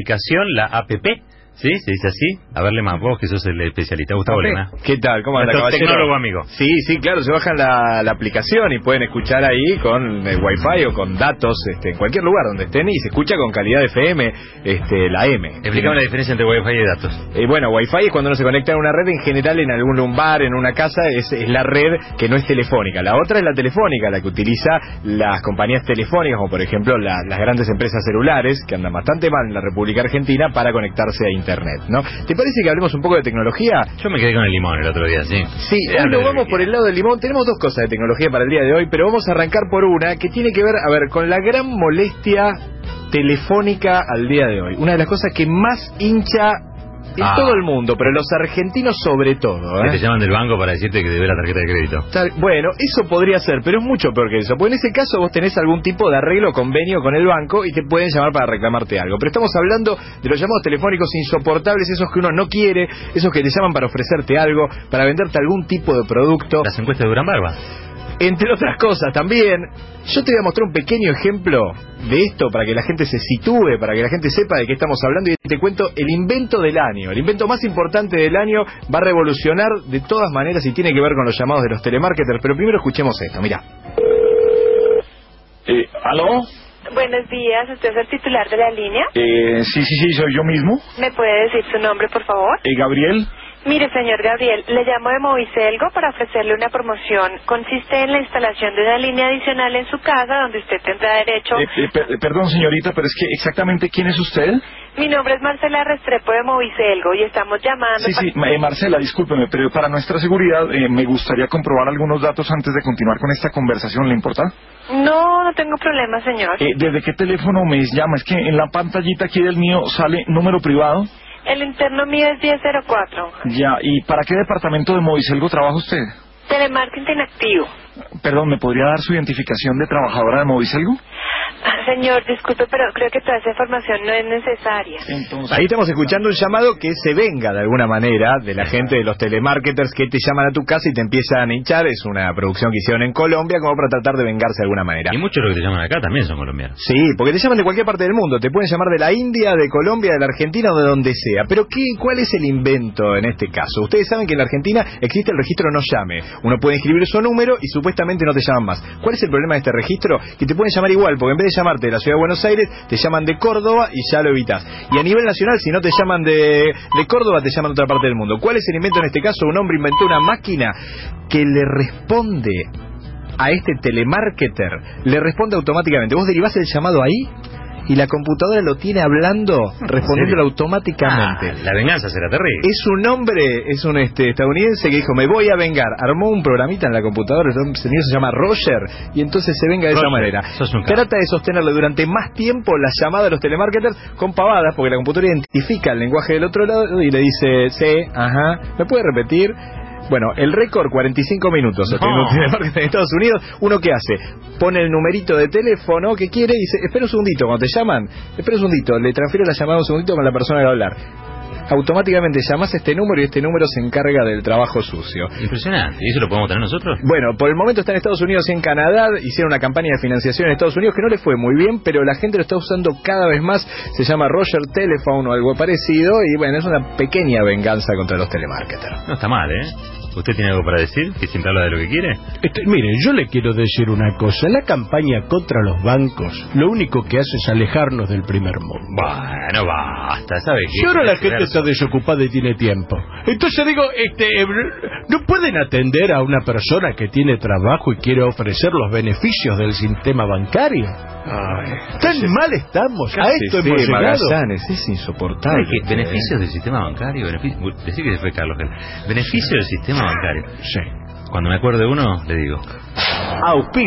aplicación, la APP. ¿Sí? ¿Se dice así? A verle más, vos que sos el especialista. Gustavo Lema. ¿Qué tal? ¿Cómo anda, Nuestro caballero? tecnólogo amigo. Sí, claro, se bajan la aplicación y pueden escuchar ahí con Wi-Fi o con datos en cualquier lugar donde estén y se escucha con calidad de FM la M. Explícame la diferencia entre Wi-Fi y datos. Bueno, Wi-Fi es cuando uno se conecta a una red en general en algún bar, en una casa, es la red que no es telefónica. La otra es la telefónica, la que utiliza las compañías telefónicas, como por ejemplo las grandes empresas celulares, que andan bastante mal en la República Argentina para conectarse a Internet, ¿no? ¿Te parece que hablemos un poco de tecnología? Yo me quedé con el limón el otro día, sí. Sí, hoy nos vamos por el lado del limón. Tenemos dos cosas de tecnología para el día de hoy, pero vamos a arrancar por una que tiene que ver, con la gran molestia telefónica al día de hoy. Una de las cosas que más hincha en todo el mundo, pero los argentinos sobre todo. Que te llaman del banco para decirte que debe la tarjeta de crédito. Bueno, eso podría ser, pero es mucho peor que eso. Porque en ese caso vos tenés algún tipo de arreglo o convenio con el banco y te pueden llamar para reclamarte algo. Pero estamos hablando de los llamados telefónicos insoportables, esos que uno no quiere, esos que te llaman para ofrecerte algo, para venderte algún tipo de producto. Las encuestas de Durán Barba. Entre otras cosas también. Yo te voy a mostrar un pequeño ejemplo de esto para que la gente se sitúe, para que la gente sepa de qué estamos hablando, y te cuento el invento del año. El invento más importante del año, va a revolucionar de todas maneras y tiene que ver con los llamados de los telemarketers. Pero primero escuchemos esto, mirá. ¿Aló? Buenos días, ¿usted es el titular de la línea? Sí, soy yo mismo. ¿Me puede decir su nombre, por favor? Gabriel. Mire, señor Gabriel, le llamo de Movicelgo para ofrecerle una promoción. Consiste en la instalación de una línea adicional en su casa donde usted tendrá derecho... Perdón, señorita, pero es que exactamente ¿quién es usted? Mi nombre es Marcela Restrepo de Movicelgo y estamos llamando... Sí, Marcela, discúlpeme, pero para nuestra seguridad me gustaría comprobar algunos datos antes de continuar con esta conversación, ¿le importa? No tengo problema, señor. ¿Desde qué teléfono me llama? Es que en la pantallita aquí del mío sale número privado. El interno mío es 1004. Ya, ¿y para qué departamento de Movicelgo trabaja usted? Telemarketing activo. Perdón, ¿me podría dar su identificación de trabajadora de Movicelgo? Señor, disculpe, pero creo que toda esa información no es necesaria. Entonces, ahí estamos escuchando un llamado que se venga de alguna manera de la gente de los telemarketers que te llaman a tu casa y te empiezan a hinchar. Es una producción que hicieron en Colombia como para tratar de vengarse de alguna manera. Y muchos de los que te llaman acá también son colombianos. Sí, porque te llaman de cualquier parte del mundo. Te pueden llamar de la India, de Colombia, de la Argentina o de donde sea. Pero ¿cuál es el invento en este caso? Ustedes saben que en la Argentina existe el registro No Llame. Uno puede inscribir su número y supuestamente no te llaman más. ¿Cuál es el problema de este registro? Que te pueden llamar igual, porque en vez de llamarte de la ciudad de Buenos Aires, te llaman de Córdoba y ya lo evitas. Y a nivel nacional, si no te llaman de Córdoba, te llaman de otra parte del mundo. ¿Cuál es el invento en este caso? Un hombre inventó una máquina que le responde a este telemarketer, le responde automáticamente. Vos derivás el llamado ahí y la computadora lo tiene hablando, respondiéndolo automáticamente. La venganza será terrible. Es un hombre, es un estadounidense que dijo, me voy a vengar. Armó un programita en la computadora, el señor se llama Roger, y entonces se venga de esa manera. Trata de sostenerle durante más tiempo la llamada de los telemarketers con pavadas, porque la computadora identifica el lenguaje del otro lado y le dice, sí, ajá, ¿me puede repetir? Bueno, el récord 45 minutos sosteniendo un telemarketer en Estados Unidos. ¿Uno qué hace? Pone el numerito de teléfono que quiere y dice, espera un segundito, cuando te llaman, espera un segundito, le transfiero la llamada un segundito con la persona que va a hablar. Automáticamente llamas a este número y este número se encarga del trabajo sucio. Impresionante. ¿Y eso lo podemos tener nosotros? Bueno, por el momento está en Estados Unidos y en Canadá. Hicieron una campaña de financiación en Estados Unidos que no le fue muy bien, pero la gente lo está usando cada vez más. Se llama Roger Telephone o algo parecido y bueno, es una pequeña venganza contra los telemarketers. No está mal, ¿eh? ¿Usted tiene algo para decir? ¿Que siempre habla de lo que quiere? Mire, yo le quiero decir una cosa. La campaña contra los bancos lo único que hace es alejarnos del primer mundo. Bueno, basta, ¿sabe qué? Si ahora la gente está desocupada y tiene tiempo. Entonces digo, ¿no pueden atender a una persona que tiene trabajo y quiere ofrecer los beneficios del sistema bancario? Tan mal estamos. A esto hemos llegado. Magallanes, es insoportable. ¿Beneficios del sistema bancario? Decí que fue Carlos. ¿Beneficios del sistema bancario? Sí. Cuando me acuerdo de uno, le digo.